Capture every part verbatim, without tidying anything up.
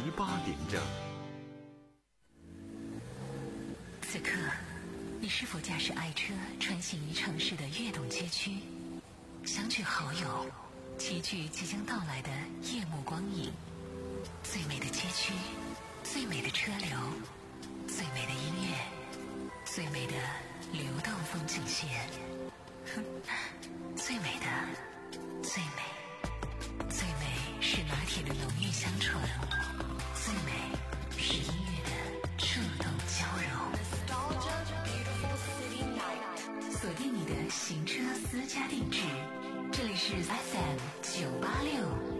八点整。 此刻，你是否驾驶爱车穿行于城市的跃动街区，相聚好友，齐聚即将到来的夜幕光影？最美的街区，最美的车流，最美的音乐，最美的流动风景线，最美的最美最美是拿铁的浓郁香醇，最美是音乐的触动交融。锁定你的行车私家定制，这里是 F M 九八六。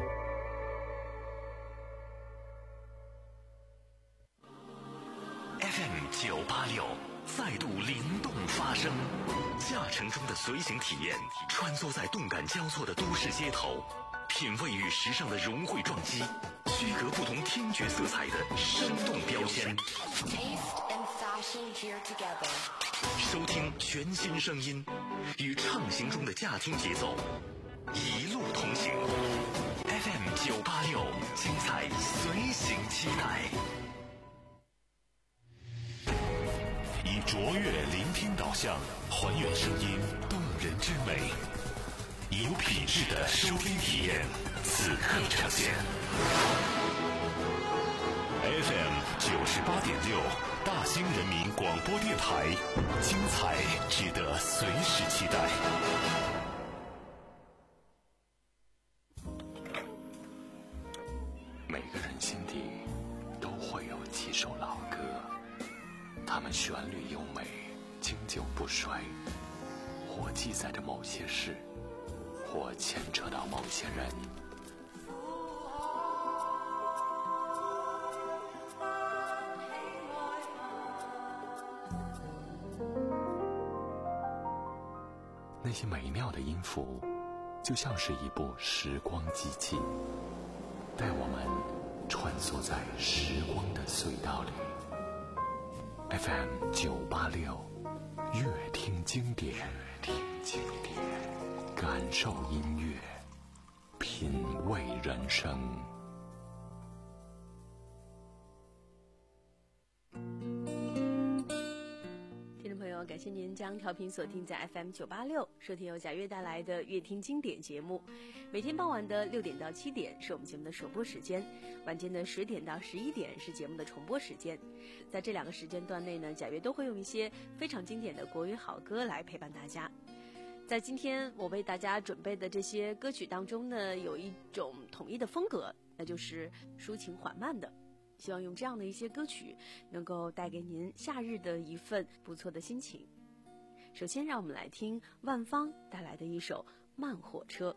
F M 九八六再度灵动发声，驾乘中的随行体验，穿梭在动感交错的都市街头，品味与时尚的融汇撞击，区隔不同听觉色彩的生动标签。收听全新声音，与畅行中的驾听节奏，一路同行。F M 九八六，精彩随行期待。以卓越聆听导向，还原声音动人之美，以有品质的收听体验，此刻呈现。F M 九十八点六，大兴人民广播电台，精彩值得随时期待。每个人心底都会有几首老歌，它们旋律优美，经久不衰，或记载着某些事，或牵扯到某些人。那些美妙的音符，就像是一部时光机器，带我们穿梭在时光的隧道里。F M 九八六，乐听经典，乐听经典，感受音乐，品味人生。 听众朋友，感谢您将调频锁定在 F M 九八六，收听由贾悦带来的乐听经典节目。每天傍晚的六点到七点是我们节目的首播时间，晚间的十点到十一点是节目的重播时间。在这两个时间段内呢，贾悦都会用一些非常经典的国语好歌来陪伴大家。在今天我为大家准备的这些歌曲当中呢，有一种统一的风格，那就是抒情缓慢的。希望用这样的一些歌曲能够带给您夏日的一份不错的心情。首先让我们来听万芳带来的一首《慢火车》。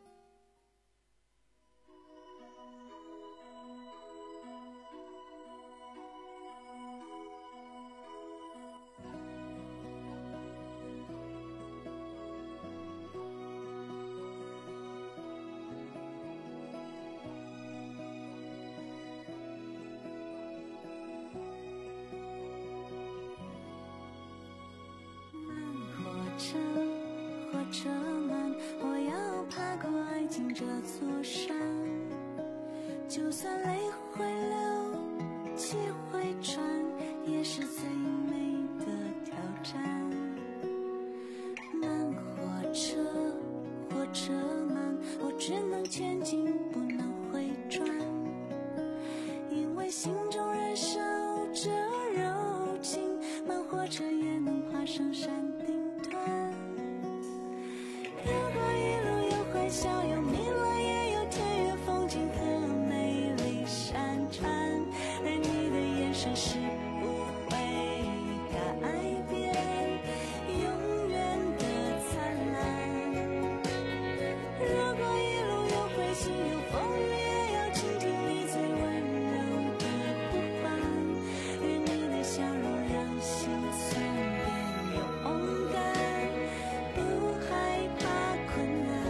就算泪会流，气会喘，也是最美的挑战。慢火车，火车慢，我只能前进，不能回转，因为心中燃烧着柔情，慢火车也能爬上山顶端。如果一路有欢笑，有迷乱，也有田园风景和美丽山川，而你的眼神是不会改变，永远的灿烂。如果一路有灰心，有风雨，也要倾听你最温柔的呼唤，愿你的笑容让心酸变勇敢，不害怕困难。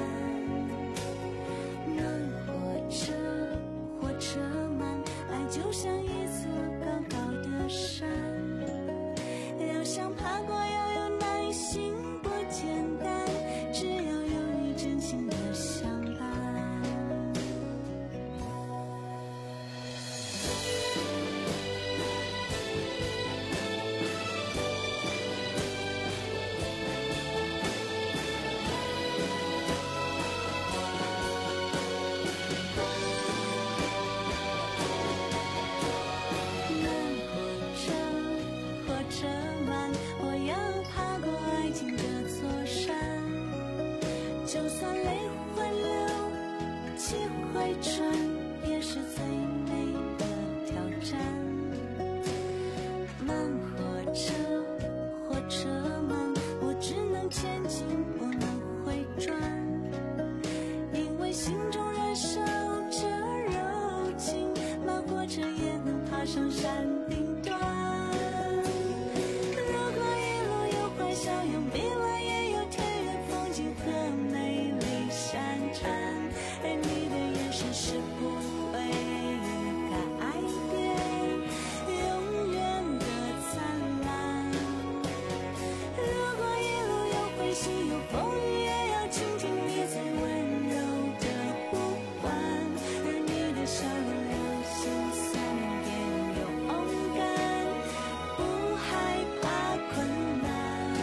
慢火车，火车慢，爱就像一座高高的山，要想爬过要有耐心，不简单，只要有你真心的相伴。 爬上山顶端。如果一路有欢笑，有迷惘，也有田园风景和美丽山川，而你的眼神是不会改变，永远的灿烂。如果一路有欢喜，有风雨，也要倾听你最温柔的呼唤，而你的笑容有心酸，也有勇敢，不害怕困难。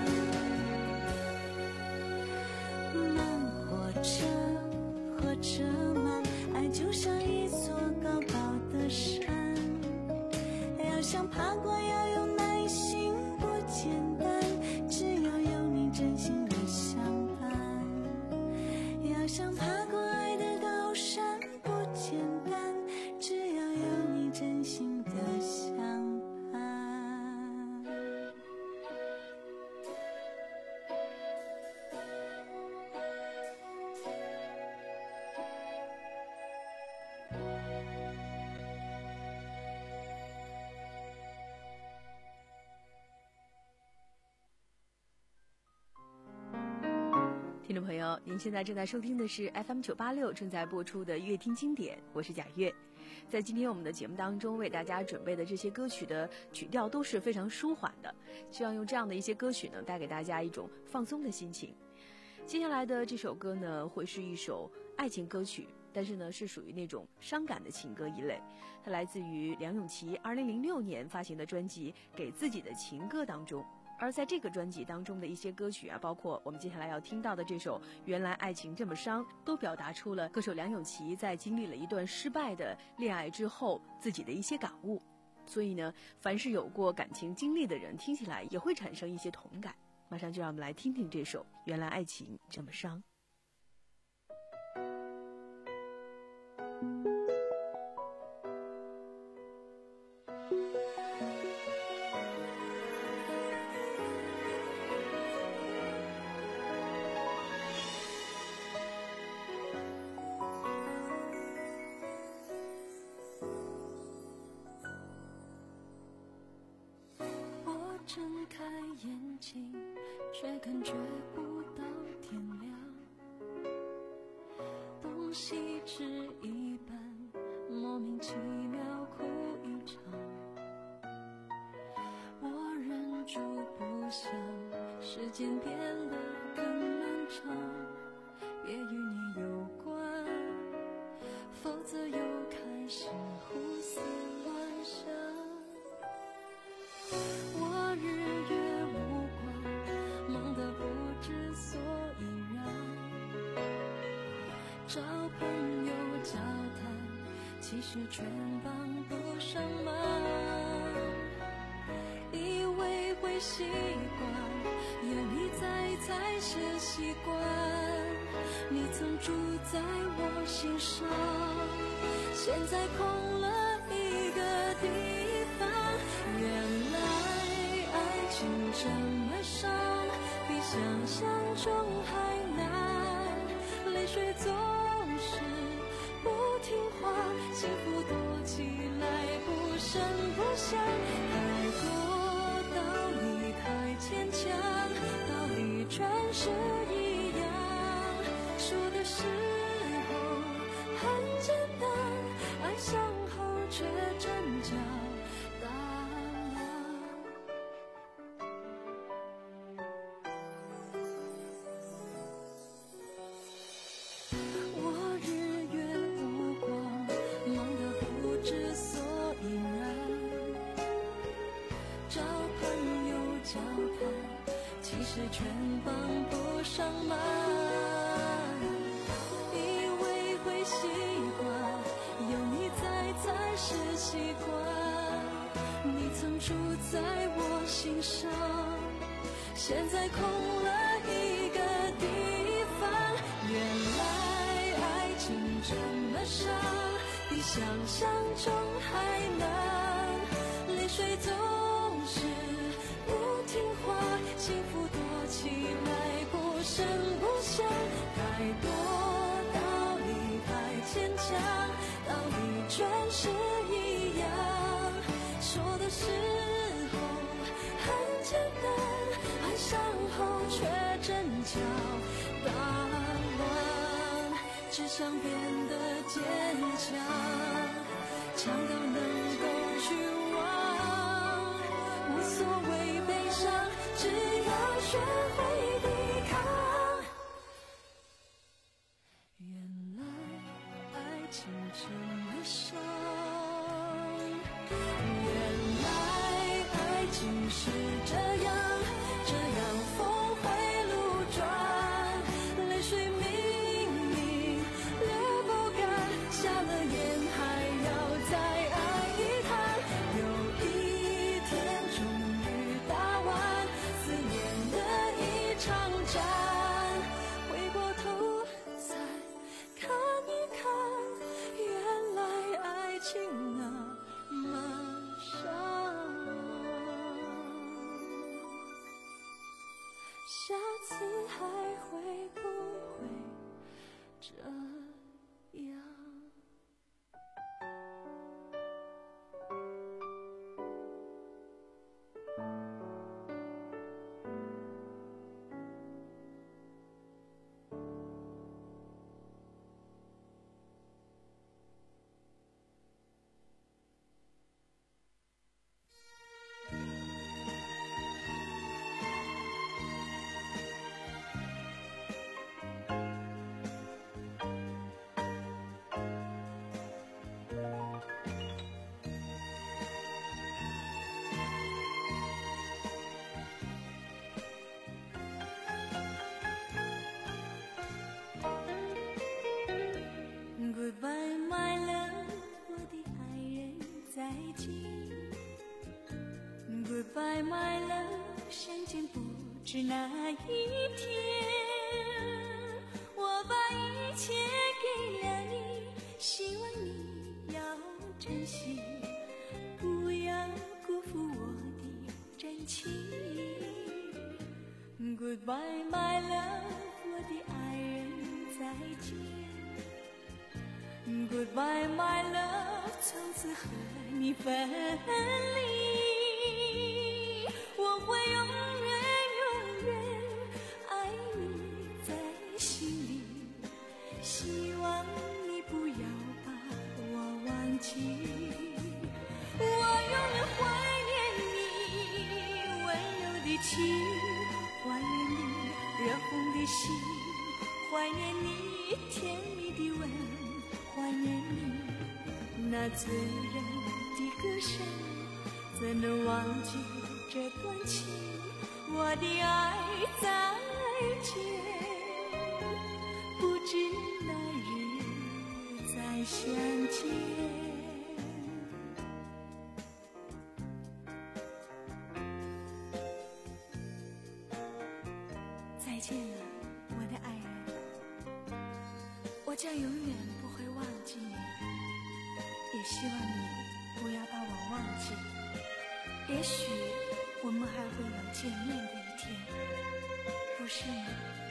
慢火车，火车慢，爱就像一座高高的山，要想爬过要有耐心，不简单，只要有你真心的相伴。要想爬过爱的高山，不简单，只要有你真心的相伴。 听众朋友，您现在正在收听的是 F M 九八六正在播出的乐听经典，我是贾月。在今天我们的节目当中，为大家准备的这些歌曲的曲调都是非常舒缓的，希望用这样的一些歌曲呢，带给大家一种放松的心情。接下来的这首歌呢，会是一首爱情歌曲，但是呢，是属于那种伤感的情歌一类。它来自于梁咏琪二零零六年发行的专辑《给自己的情歌》当中。而在这个专辑当中的一些歌曲啊，包括我们接下来要听到的这首《原来爱情这么伤》，都表达出了歌手梁咏琪在经历了一段失败的恋爱之后自己的一些感悟。所以呢，凡是有过感情经历的人，听起来也会产生一些同感。马上就让我们来听听这首《原来爱情这么伤》。 睁开眼睛，却感觉不到天亮，东西吃一半，莫名其妙哭一场，我忍住不想，时间变得更漫长，别与你有关，否则又开始胡思乱想。我日月无光，忙得不知所以然，找朋友交谈，其实全帮不上忙，以为会习惯，有你在才是习惯，你曾住在我心上，现在空了一个地方，原来情这么伤，比想象中还难，泪水总是不听话，幸福躲起来不声不响，太多道理太牵强，道理全是一样，说的时候很简单，爱上后却真假大是全帮不上忙，以为会习惯，有你在才是习惯，你曾住在我心上，现在空了一个地方，原来爱情这么伤，比想象中还难，泪水总是不听话，幸福躲起来不声不响，太多道理太牵强，道理全是一样， 时候很简单，幻想后却真假大乱，只想变得坚强，强到能够去忘，无所谓悲伤，只要学会抵抗。原来爱情这么伤，原来爱情是这样，这样峰回路转，泪水明明流不干，下了眼还要再爱一趟。有一天终于打完思念的一场战，回过头再看一看，原来爱情那么伤。下次还会不会这样？Goodbye, my love， 我的爱人，再见。Goodbye, my love， 相见不知哪一天。我把一切给了你，希望你要珍惜，不要辜负我的真情。Goodbye, my love， 我的爱人，再见。Goodbye, my love， 从此和你分离，我会永远永远爱你在心里，希望你不要把我忘记。我永远怀念你温柔的情，怀念你热红的心，怀念你甜蜜的吻，怀念你那醉人的歌声，怎能忘记这段情？我的爱再见，不知哪日再相见。再见了，我的爱人，我将永远不会忘记你，也希望你不要把我忘记。也许我们还会有见面的一天，不是吗？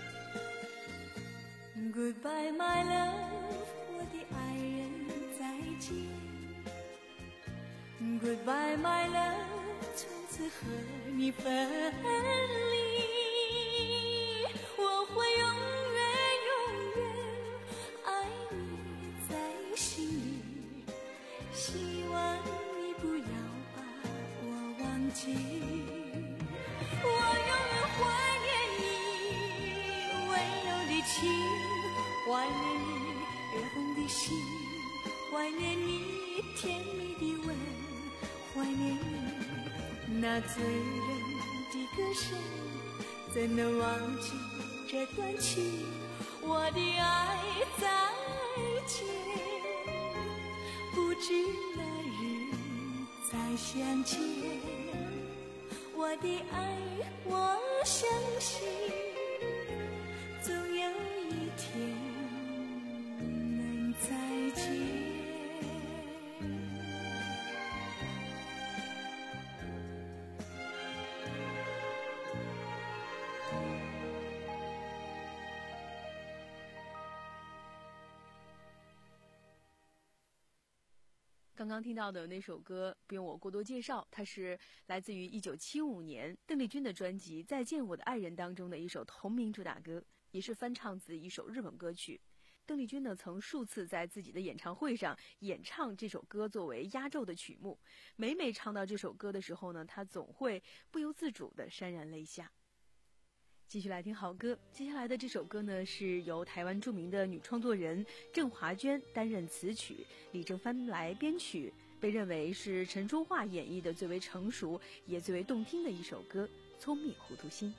Goodbye, my love， 我的爱人，再见。Goodbye, my love， 从此和你分离，我会永远永远爱你在心里，希望你不要把我忘记。我永远怀念你温柔的情，怀念你热红的心，怀念你甜蜜的吻，怀念你那醉人的歌声，怎能忘记这段情？我的爱再见，不知哪日再相见。我的爱，我相信总有一天能再见。 刚刚听到的那首歌不用我过多介绍，它是来自于一九七五年邓丽君的专辑《再见我的爱人》当中的一首同名主打歌，也是翻唱自一首日本歌曲。邓丽君呢曾数次在自己的演唱会上演唱这首歌作为压轴的曲目，每每唱到这首歌的时候呢，她总会不由自主地潸然泪下。继续来听好歌，接下来的这首歌呢是由台湾著名的女创作人郑华娟担任词曲，李正帆来编曲，被认为是陈淑桦演绎的最为成熟也最为动听的一首歌《聪明糊涂心》。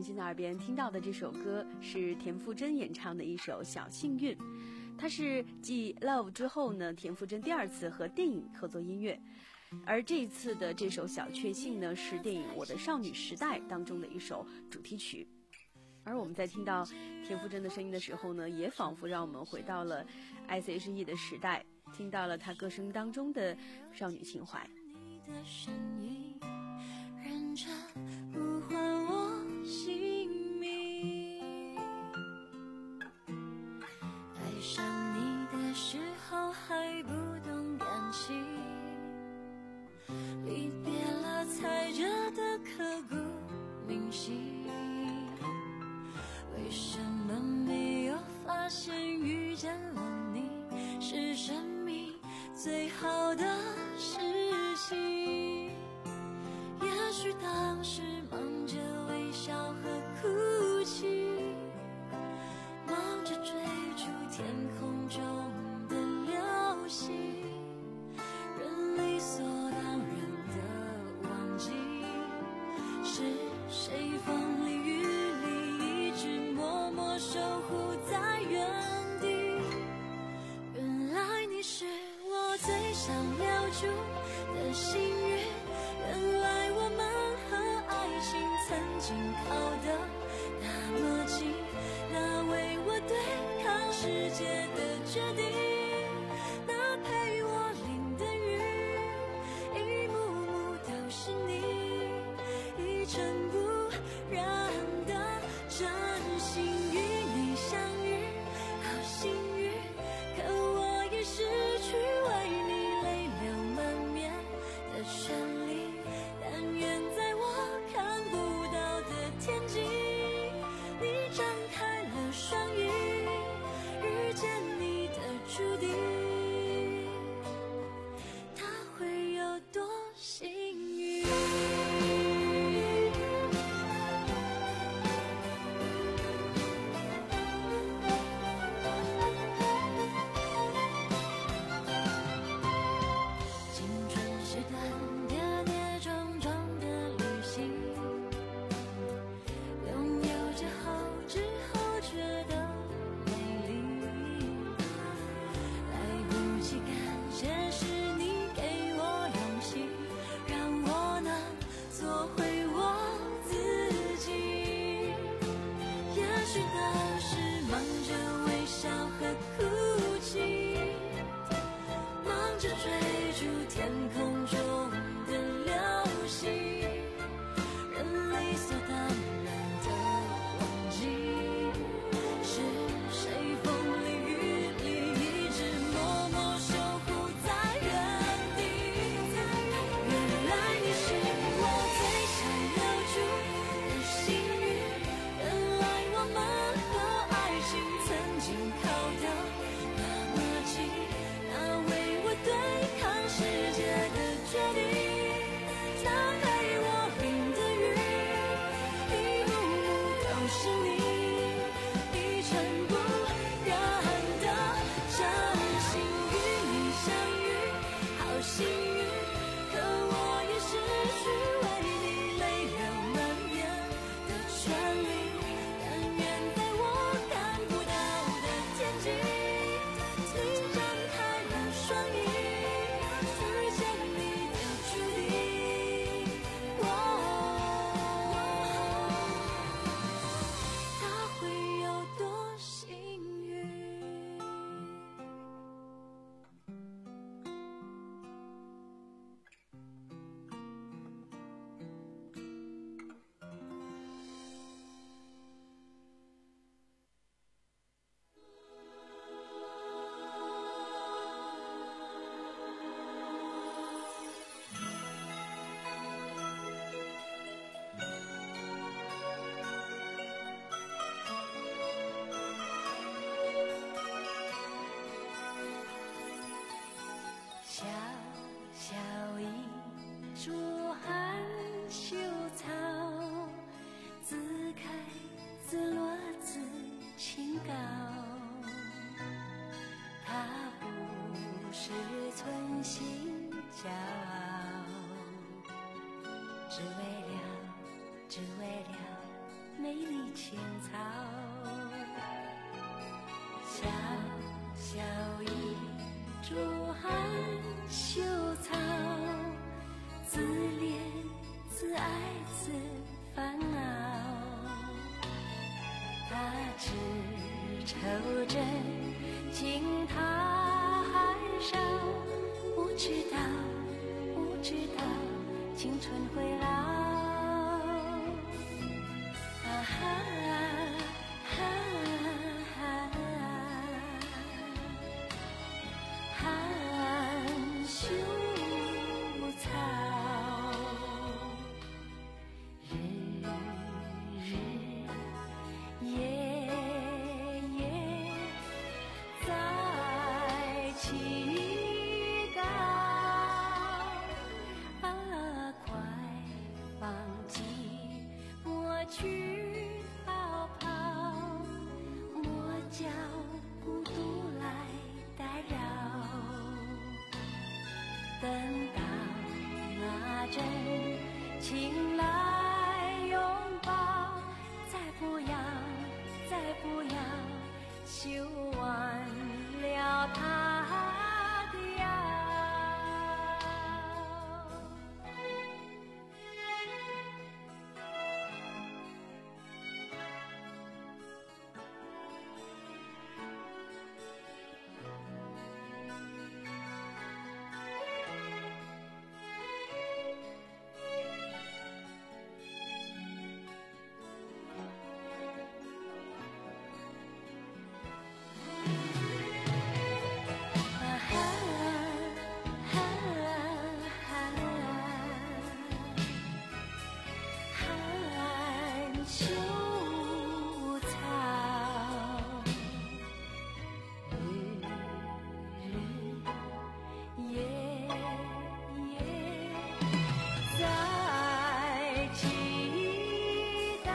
现在耳边听到的这首歌是田馥甄演唱的一首《小幸运》，它是继 Love 之后呢，田馥甄第二次和电影合作音乐。而这一次的这首《小确幸》呢，是电影《我的少女时代》当中的一首主题曲。而我们在听到田馥甄的声音的时候呢，也仿佛让我们回到了 S H E 的时代，听到了她歌声当中的少女情怀。 你的身影认真呼唤我姓名，爱上你的时候还不懂感情，离别了踩着的刻骨铭心，为什么没有发现遇见了你是生命最好的事情？也许当时忙着微笑和哭泣，忙着追逐天空中的流星，人理所当然的忘记是谁风里雨里一直默默守护在原地。原来你是我最想留住的幸运，原来我们和爱情曾经靠得那么近，那为我对抗世界的决定，那陪我淋的雨，一幕幕都是你，一尘不染的真心与你相遇，好幸运，可我已失去为你泪流满面的权利，但愿在我看不到的天际，你张开了双翼，遇见你的注定，他会有多幸运？青春是段跌跌撞撞的旅行，拥有之后之后觉得美丽，来不及感谢是你给我勇气，让我能做回我自己。也许当时忙着微笑和哭泣，忙着追逐天空中的流星，人理所当然的忘记是谁风里雨里一直默默守护在原地。原来你是我最想留住的幸运，原来我们和青草，小小一株含羞草，自怜自爱自烦恼，他只抽针惊他寒烧，不知道不知道青春会老，啊哈哈哈含羞草，日日夜夜在祈祷，啊，快放弃莫去逃跑，莫叫孤独来打扰，等到那阵情来拥抱，再不要再不要修完了他的腰。含羞草，日日夜夜在祈祷，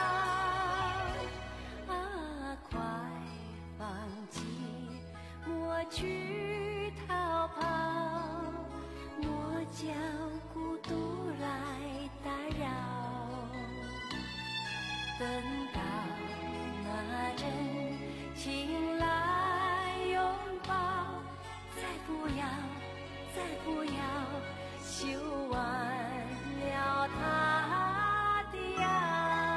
啊，快放弃莫去逃跑，莫叫孤独来打扰，等到那阵情来拥抱，再不要再不要修完了他的腰。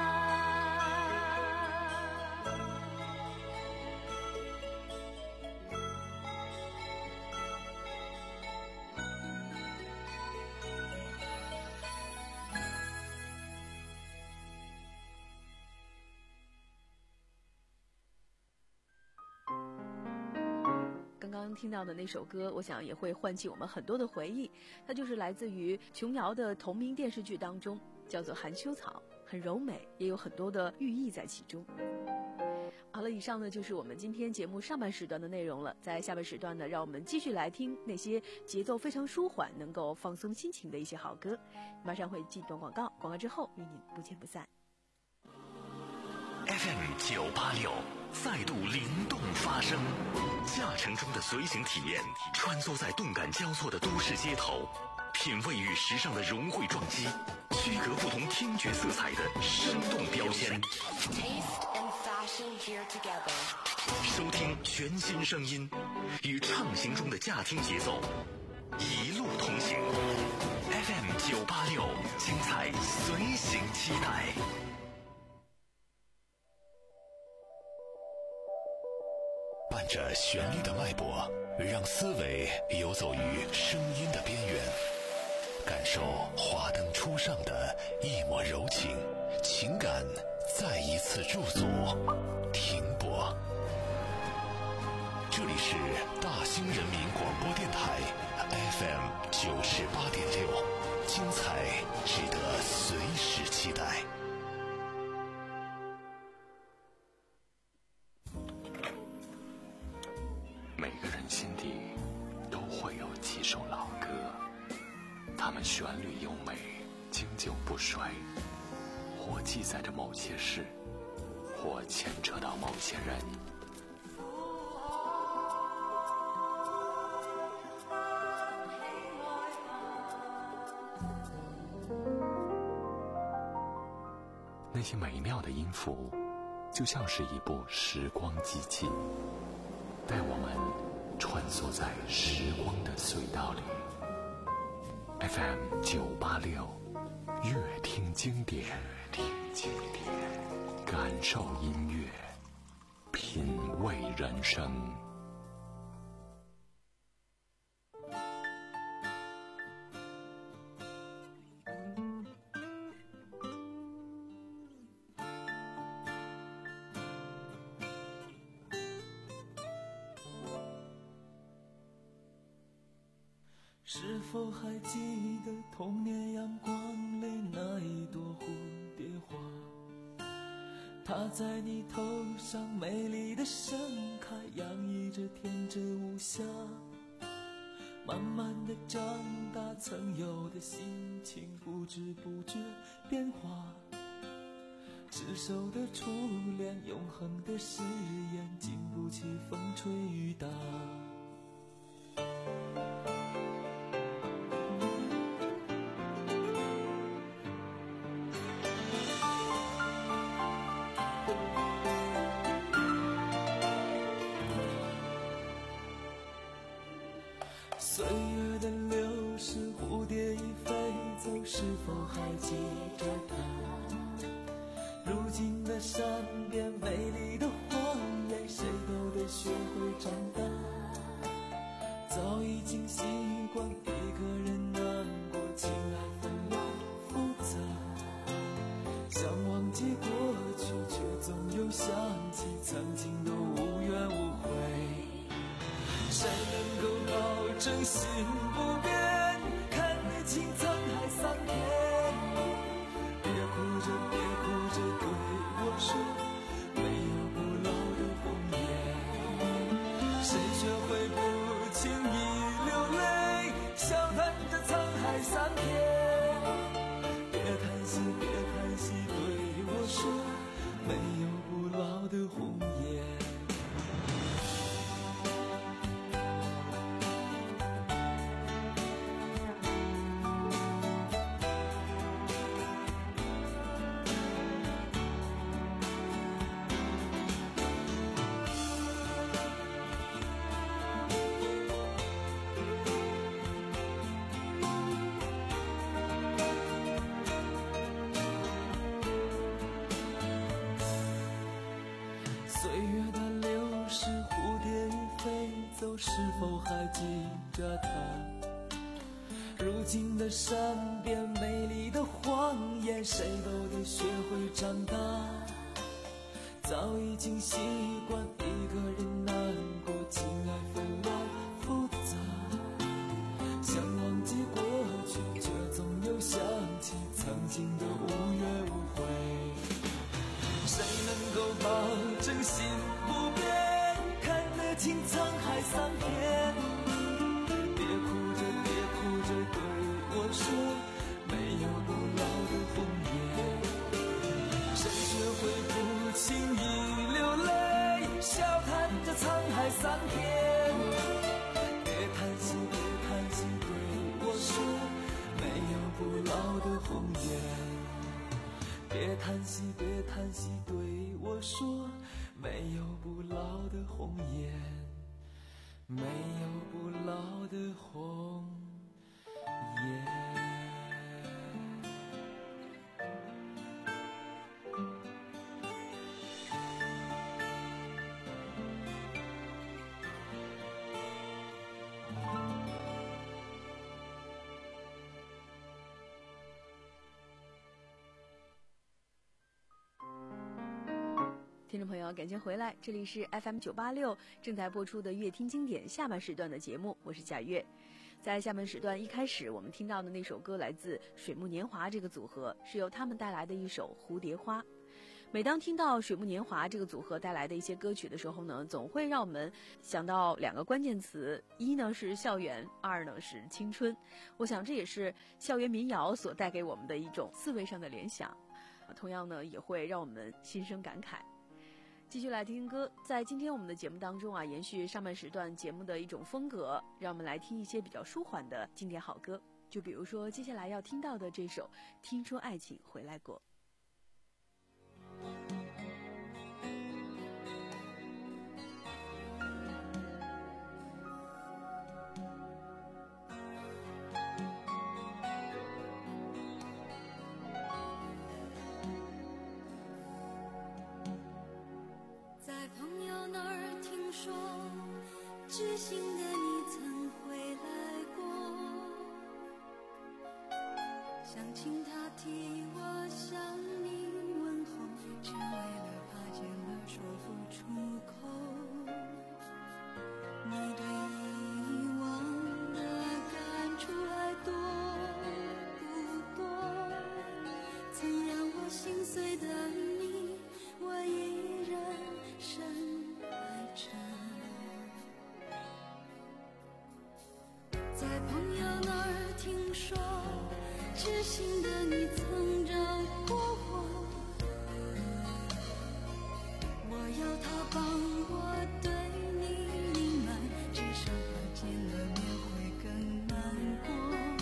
刚刚听到的那首歌，我想也会唤起我们很多的回忆。它就是来自于琼瑶的同名电视剧当中，叫做《含羞草》，很柔美，也有很多的寓意在其中。好了，以上呢就是我们今天节目上半时段的内容了。在下半时段呢，让我们继续来听那些节奏非常舒缓、能够放松心情的一些好歌。马上会进段广告，广告之后与您不见不散。 F M 九八六再度灵动发声，驾乘中的随行体验，穿梭在动感交错的都市街头，品味与时尚的融汇撞击，区隔不同听觉色彩的生动标签。收听全新声音，与畅行中的驾听节奏，一路同行。F M 九八六，精彩随行期待。伴着旋律的脉搏，让思维游走于声音的边缘，感受华灯初上的一抹柔情，情感再一次驻足停泊。这里是大兴人民广播电台 F M 九十八点六，精彩值得随时期待。每个人心底都会有几首老歌，它们旋律优美，经久不衰，或记载着某些事，或牵扯到某些人。那些美妙的音符就像是一部时光机器，带我们穿梭在时光的隧道里。 F M 九八六，乐听经典，听经典，感受音乐，品味人生。 是否还记得童年阳光里那一朵蝴蝶花？它在你头上美丽的盛开，洋溢着天真无瑕。慢慢的长大，曾有的心情不知不觉变化。执手的初恋，永恒的誓言，经不起风吹雨打。岁月的流逝，蝴蝶已飞走，是否还记着它？如今的山边美丽的荒野，谁都得学会长大。早已经习惯一个人难过，情爱纷乱复杂。想忘记过去，却总又想起曾经的无怨无悔。谁能够保证心不变，看得清沧海桑田？别哭着别哭着对我说，没有不老的红颜。谁学会不轻易流泪，笑谈着沧海桑田？别叹息别叹息对我说，没有不老的红颜。岁月的流逝，蝴蝶已飞走，是否还记着它？如今的山边美丽的荒野，谁都得学会长大。早已经习惯一个人难过，情爱纷乱复杂。想忘记过去，却总又想起曾经的无怨无悔。谁能够保证心不变，看得清沧海桑田？别哭着别哭着对我说，没有不老的红颜。谁学会不轻易流泪，笑谈着沧海桑田？别叹息别叹息对我说，没有不老的红颜。别叹息别叹息对我说，没有不老的红颜，没有不老的红颜。 听众朋友，感谢回来，这里是 F M 九八六正在播出的乐听经典下半时段的节目，我是贾月。在下半时段一开始，我们听到的那首歌来自水木年华这个组合，是由他们带来的一首《蝴蝶花》。每当听到水木年华这个组合带来的一些歌曲的时候呢，总会让我们想到两个关键词，一呢是校园，二呢是青春。我想这也是校园民谣所带给我们的一种思维上的联想，同样呢也会让我们心生感慨。继续来听听歌，在今天我们的节目当中啊，延续上半时段节目的一种风格，让我们来听一些比较舒缓的经典好歌。就比如说接下来要听到的这首《听说爱情回来过》。 知心的你曾回来过，想请他替我向你问候，只为了怕见了说不出口。你对以往的感触还多不多？曾让我心碎的你，我依然深爱着。在朋友那儿听说，知心的你曾照顾我，我要他帮我对你隐瞒，至少怕见了面会更难过。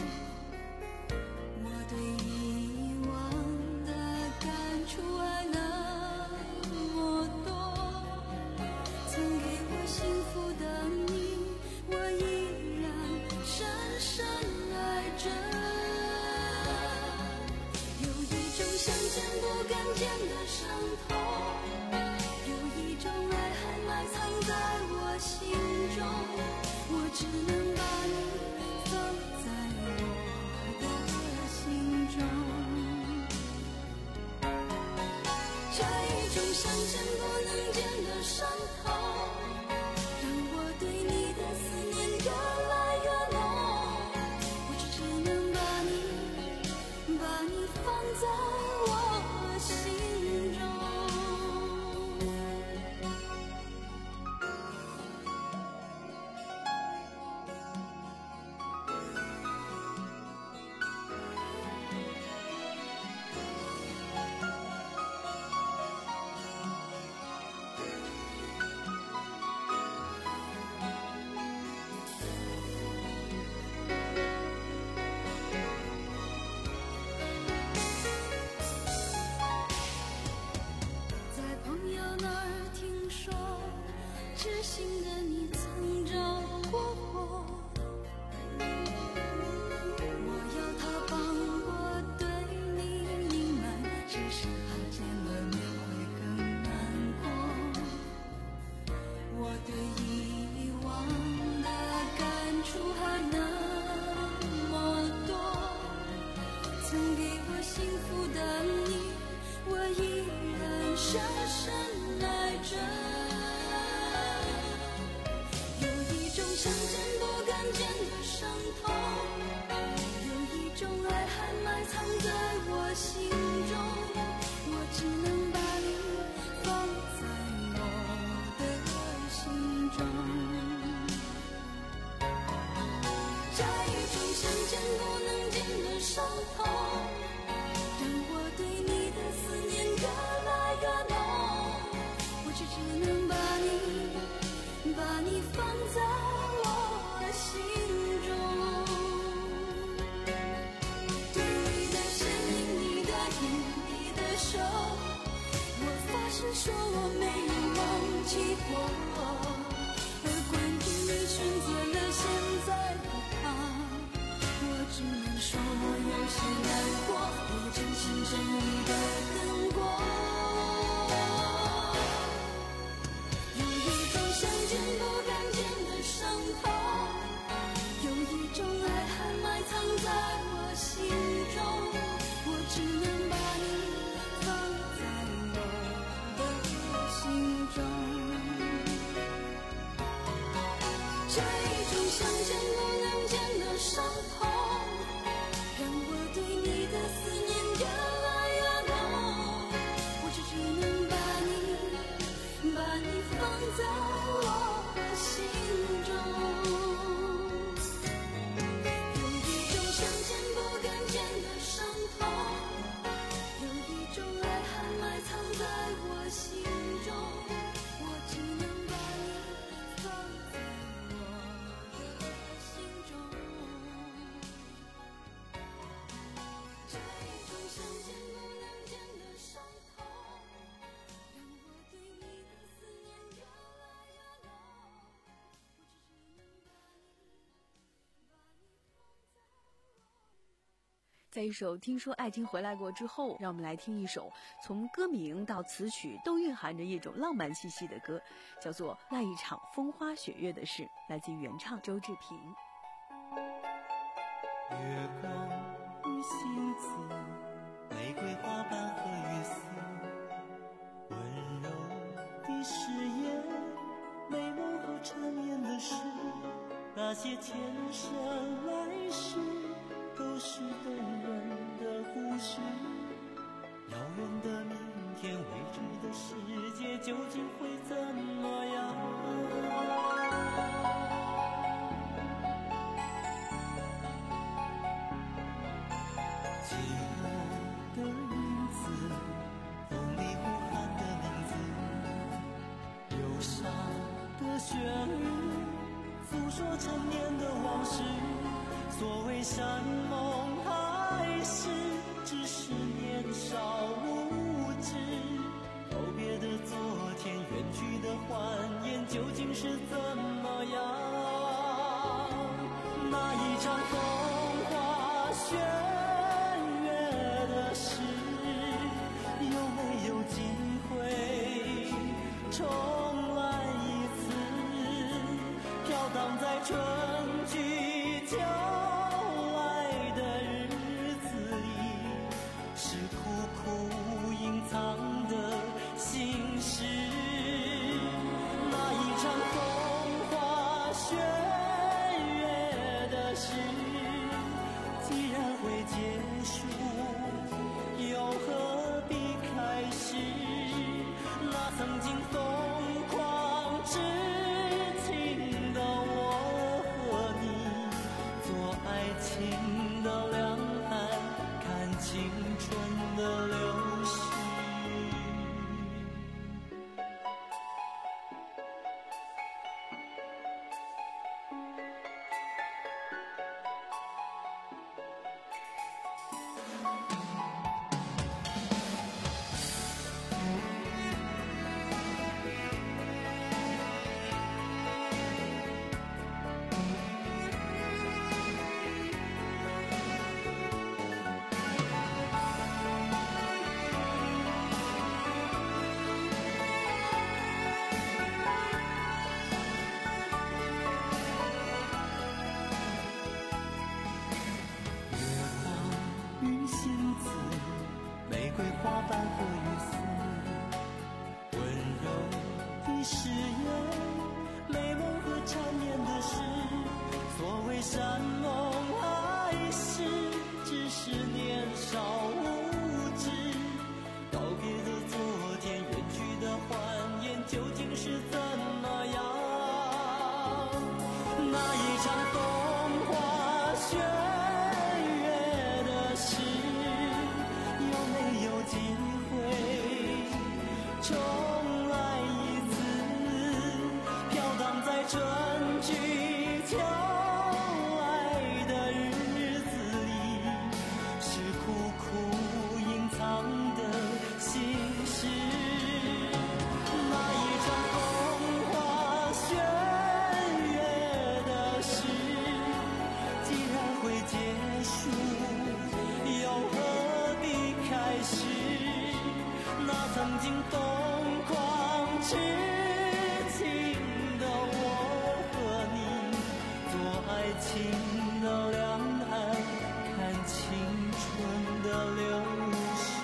我对以往的感触还那么多，曾给我幸福的你，我依然深深爱着。有一种想见不敢见的伤痛，有一种爱还埋藏在我心中，我只能把你放在我的心中。这一种想见不能见的伤痛，让我对你的思念越来越浓，我只只能把你把你放在我心中。在朋友那儿听说，知心的你曾照顾我，我要他帮我对你隐瞒，只是怕见了面会更难过。我对以往的感触还那么多，曾给我幸福的你，我依然深深爱着。有一种想见不敢见的伤痛，有一种爱还埋藏在我心中，我只能把你放在我的心中。这一种想见不能见的伤痛，让我对你的思念越来越浓，我只只能把你把你放在我心中。对你的身影，你的眼，你的手，我发誓说我没有忘记过。而关于你选择了现在的他，我只能说我有些难过，我真心真意的等过。有一种想见不敢见的伤痛，有一种爱还埋藏在我心中，我只能把你放在我的心中。这一种想见不能见的伤痛，让我对你的思念越来越浓，我只只能把你把你放在我心中。有一种想见不敢见的伤痛，有一种爱还埋藏在我心中，我只能把你放在我的在一首《听说爱情回来过》之后，让我们来听一首从歌名到词曲都蕴含着一种浪漫气息的歌，叫做《那一场风花雪月的事》，来自于原唱周志平。 月光与星子，玫瑰花瓣和雨丝，温柔的誓言，美梦和缠绵的事，那些前生来世都是动人的故事。遥远的明天，未知的世界究竟会怎么样？寂寞的影子，风里呼喊的名字，忧伤的旋律，诉说陈年的往事。所谓山盟海誓，只是年少无知。告别的昨天，远去的欢颜，究竟是怎么样？那一场风花雪月的事，有没有机会重来一次？飘荡在春去秋来的日子里，是苦苦隐藏的心事。那一场风花雪月的事，既然会结束，又何必开始？那曾经疯狂痴情的我和你，做爱情的两岸，看青春的流逝。玫瑰花瓣和雨丝，温柔的誓言，美梦和缠绵的事。所谓山盟海誓，只是年少无知。告别的昨天，远去的欢颜，究竟是怎么样？那一场风花雪月的事，有没有机会重来一次？飘荡在春去秋来的日子里，是苦苦隐藏的心事。那一场风花雪月的事，既然会结束，又何必开始？那曾经疯狂痴情的我和你，做爱情的两岸，看青春的流逝。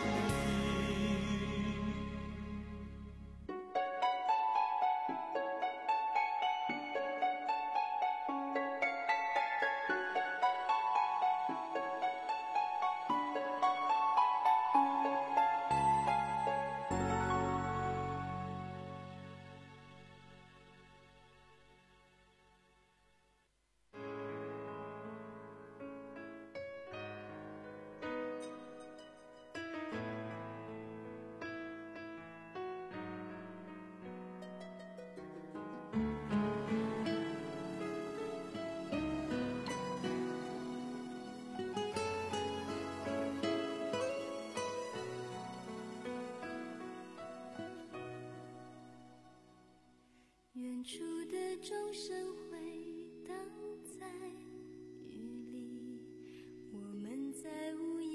远处的钟声回荡在雨里，我们在无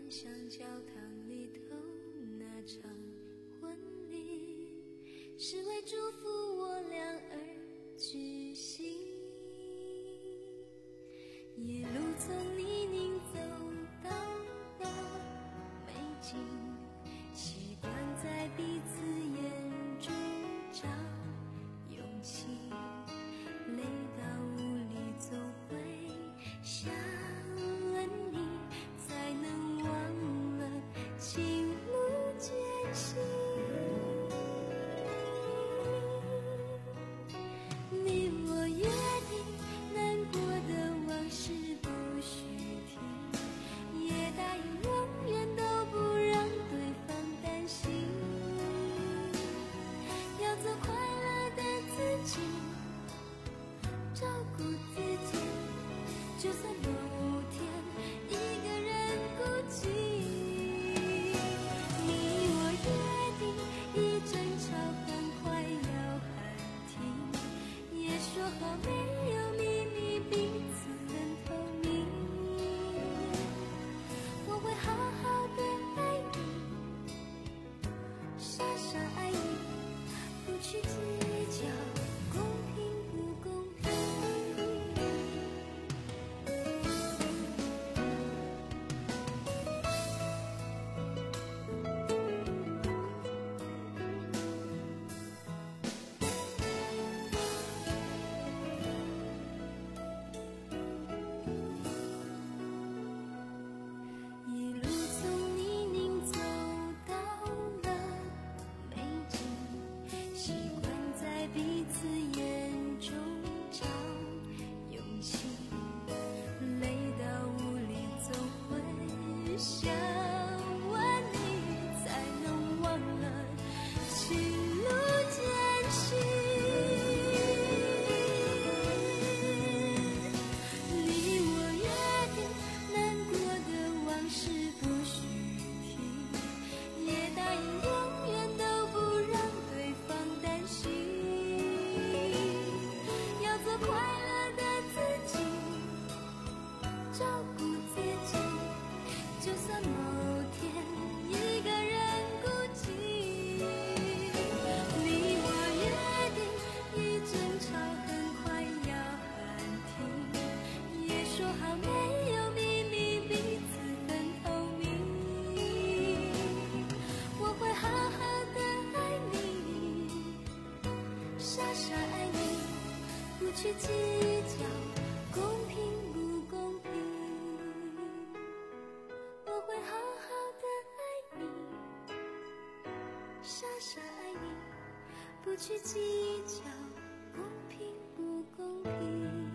像教堂里头那场婚礼，是为祝福我俩而举行。夜路从泥泞走到了美景，习惯在彼此眼中找勇气，累到无力走回想问你，才能忘了情路艰辛。你我约定难过的往事不许提，也答应永远都不让对方担心，要做快乐的自己，照顾自己，就算某天一个人孤寂。你我约定一争吵很快要喊停，也说好没有秘密，彼此很透明。我会好好的爱你，傻傻爱你，不去计较公平不公平。一路从泥泞走到了美景，习惯在彼此眼中找勇气，累到无力走回想问你，才能忘了情路艰辛。你我约定难过的往事不许提，也答应永远都不让对方担心，要做快乐的自己，照顾自己，就算某天一个人孤寂。你我约定一争吵很快要喊停，也说好没有秘密，彼此很透明。我会好好的爱你，傻傻爱你，不去计较公平不公平。我会好好的爱你，傻傻爱你，不去计较公平不公平。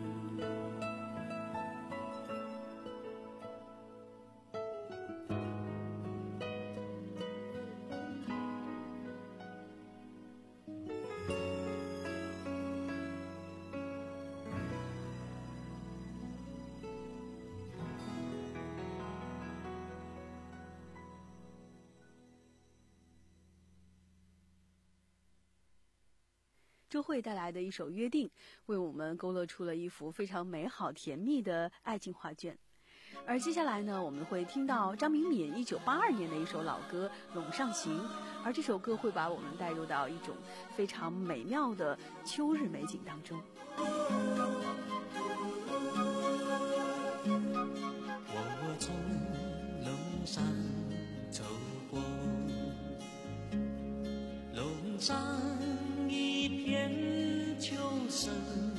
周蕙带来的一首《约定》，为我们勾勒出了一幅非常美好甜蜜的爱情画卷。而接下来呢，我们会听到张明敏一九八二年的一首老歌《陇上行》，而这首歌会把我们带入到一种非常美妙的秋日美景当中。 我从陇上走过，陇上一片秋深，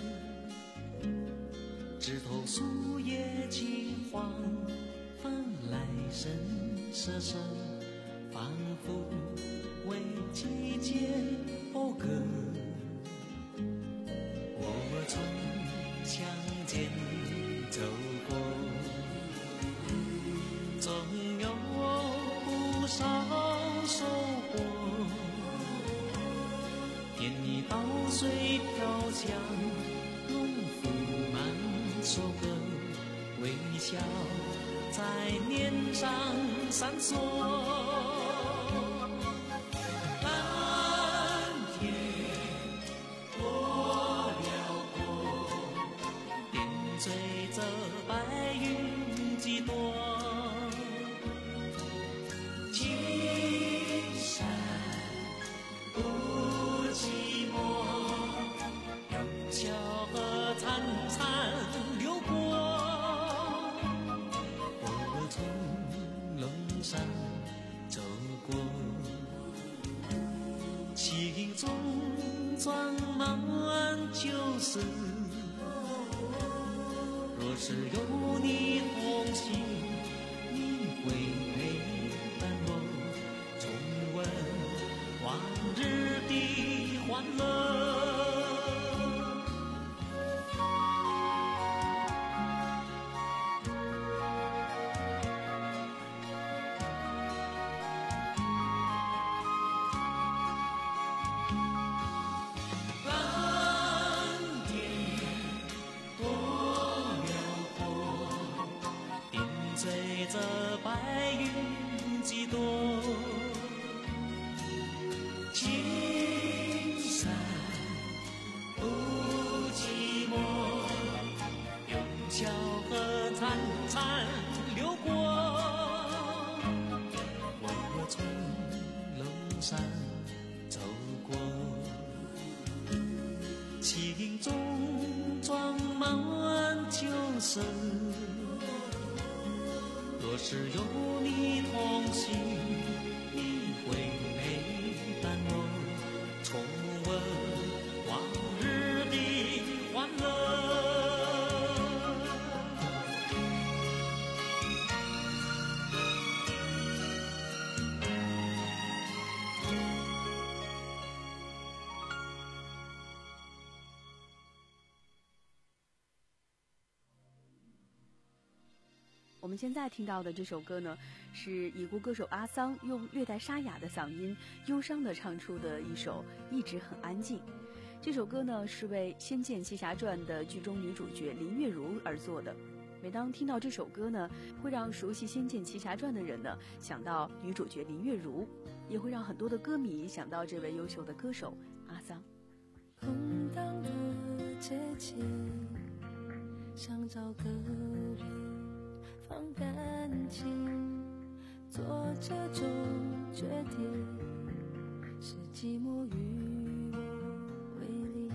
枝头树叶金黄，风来声瑟瑟，仿佛为季节讴歌。我从乡间走过，总有不少收获。田里稻穗飘香，农夫满收割，微笑在脸上闪烁。蓝天多辽阔，点缀着白云几朵。 过，情中装满旧事。若是有你同行，你会陪伴我重温往日的欢乐。这白云几朵，青山不寂寞，有小河潺潺流过。我从楼上走过，情中装满旧事。若是有你同行，你会陪伴我重温往日的欢乐。 我们现在听到的这首歌呢，是已故歌手阿桑用略带沙哑的嗓音忧伤地唱出的一首《一直很安静》。这首歌呢，是为《仙剑奇侠传》的剧中女主角林月如而作的。每当听到这首歌呢，会让熟悉《仙剑奇侠传》的人呢想到女主角林月如，也会让很多的歌迷想到这位优秀的歌手阿桑。 空荡的街景，想找个人放感情，做这种决定，是寂寞与我为邻。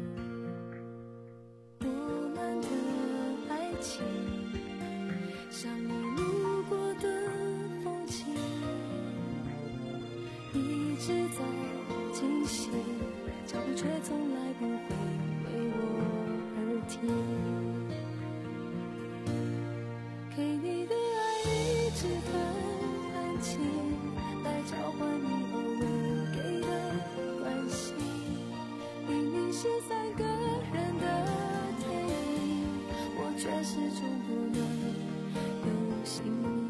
我们的爱情，像你路过的风景，一直在进行，脚步却从来不会为我而停。给你的爱一直很安静，来交换你偶尔给的关心。明明是三个人的电影，我却始终不能有姓名。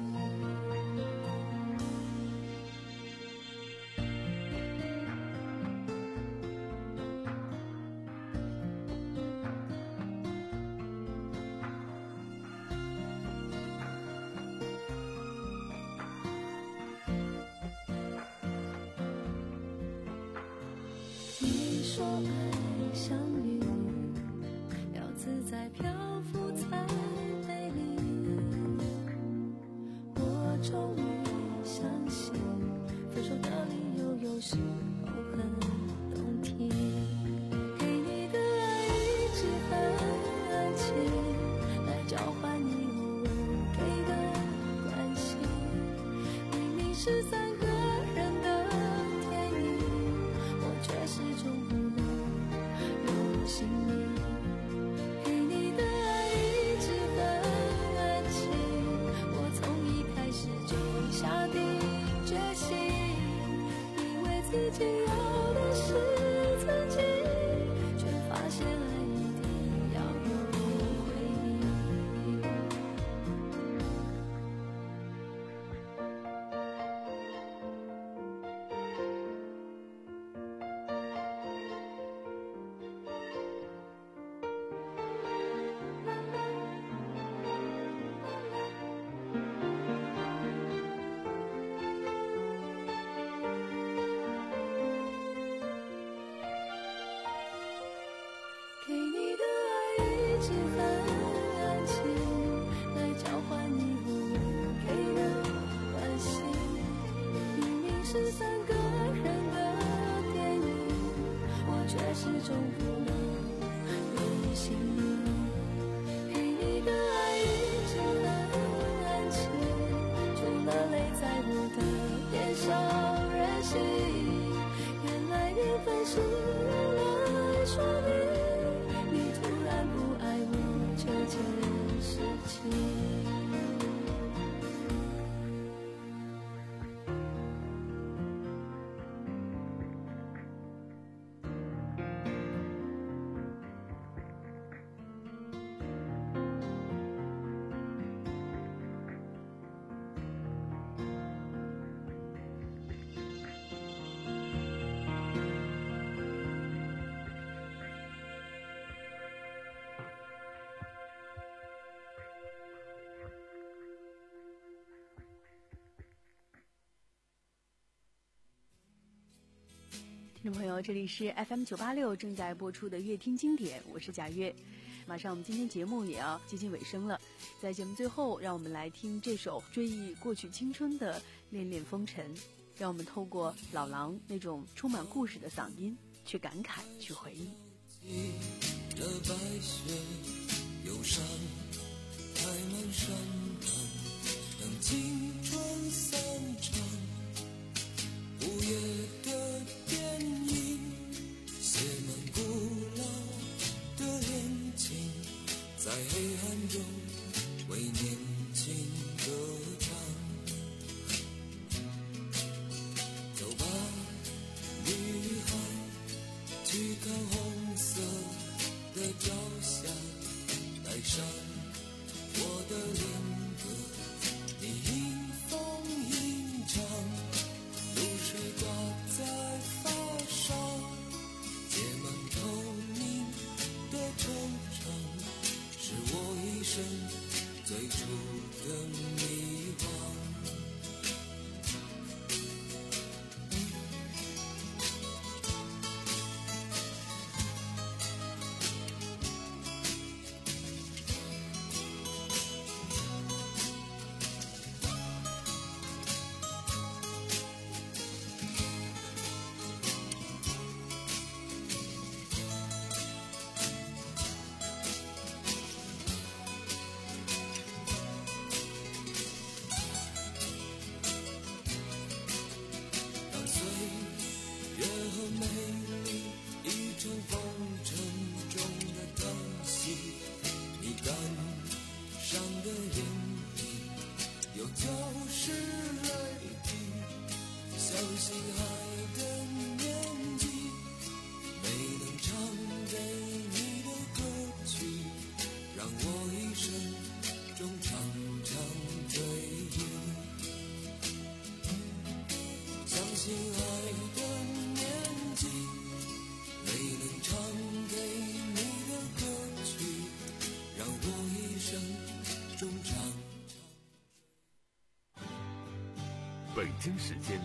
说爱像雨，要自在漂浮才美丽。我终于相信，分手的理由有时候很动听。给你的爱一直很安静，来交换你偶尔给的关心。明明是三个人的电影，我却始终不心里。给你的爱一直很安静，我从一开始就下定决心，以为自己要的是曾经，却发现爱一定要有回忆。给你的爱一直很安静，来交换你偶尔给的关心。明明是三个人的电影，我却始终不能有姓名。给你的爱一直很安静，除了泪在我的眼听众朋友，这里是 F M 九八六正在播出的乐听经典，我是贾月。马上我们今天节目也要接近尾声了，在节目最后，让我们来听这首追忆过去青春的《恋恋风尘》，让我们透过老狼那种充满故事的嗓音去感慨，去回忆。 了白雪，忧伤开满山岗，等青春散场。午夜的电影写满古老的恋情，在黑暗中为年轻歌唱。走吧，女孩，去看红色的朝霞，带上我的恋歌，你迎风吟唱，露水挂在发梢，结满透明的惆怅，是我一生最初的迷惘。美丽一场风尘中的叹息，你感伤的眼底有旧时泪滴，相信爱的年纪，没能唱给你的歌曲，让我一生中常常追忆，相信爱的没能唱给你的歌曲，让我一生中常常。 北京时间